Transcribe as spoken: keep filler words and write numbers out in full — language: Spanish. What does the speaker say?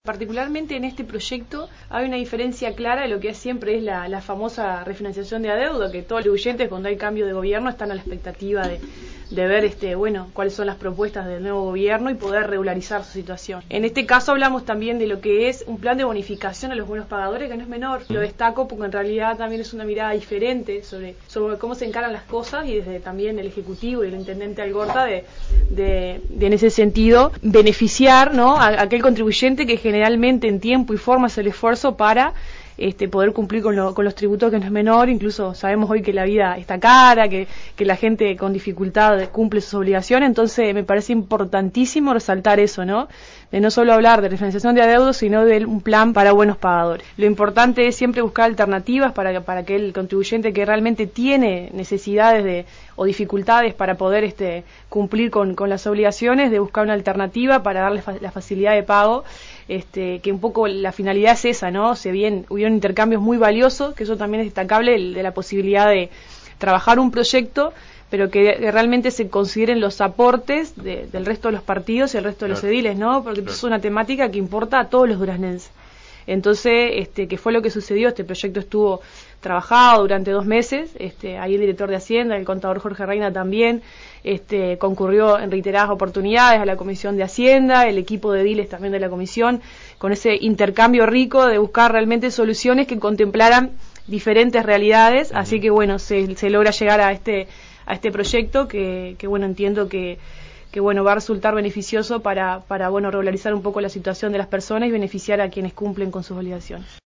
Particularmente en este proyecto hay una diferencia clara de lo que siempre es la, la famosa refinanciación de adeudo, que todos los contribuyentes cuando hay cambio de gobierno están a la expectativa de, de ver este, bueno, cuáles son las propuestas del nuevo gobierno y poder regularizar su situación. En este caso hablamos también de lo que es un plan de bonificación a los buenos pagadores, que no es menor. Lo destaco porque en realidad también es una mirada diferente sobre, sobre cómo se encaran las cosas y desde también el Ejecutivo y el Intendente Algorta de, de, de en ese sentido beneficiar, ¿no?, a, a aquel contribuyente que generalmente en tiempo y forma hace el esfuerzo para este, poder cumplir con, lo, con los tributos, que no es menor. Incluso sabemos hoy que la vida está cara, que, que la gente con dificultad cumple sus obligaciones, entonces me parece importantísimo resaltar eso, ¿no? De no solo hablar de refinanciación de adeudos, sino de un plan para buenos pagadores. Lo importante es siempre buscar alternativas para, para que el contribuyente que realmente tiene necesidades de, o dificultades para poder este, cumplir con, con las obligaciones, de buscar una alternativa para darle fa la facilidad de pago, este, que un poco la finalidad es esa, ¿no? Se bien, hubieron intercambios muy valiosos, que eso también es destacable, el de la posibilidad de trabajar un proyecto, pero que realmente se consideren los aportes de, del resto de los partidos y el resto de claro. los ediles, ¿no? Porque claro. es una temática que importa a todos los duraznenses. Entonces, este, ¿qué fue lo que sucedió? Este proyecto estuvo trabajado durante dos meses, este, ahí el director de Hacienda, el contador Jorge Reina también, este, concurrió en reiteradas oportunidades a la Comisión de Hacienda, el equipo de ediles también de la Comisión, con ese intercambio rico de buscar realmente soluciones que contemplaran diferentes realidades, uh-huh. así que bueno, se, se logra llegar a este a este proyecto que, que bueno, entiendo que, que bueno, va a resultar beneficioso para, para bueno, regularizar un poco la situación de las personas y beneficiar a quienes cumplen con sus obligaciones.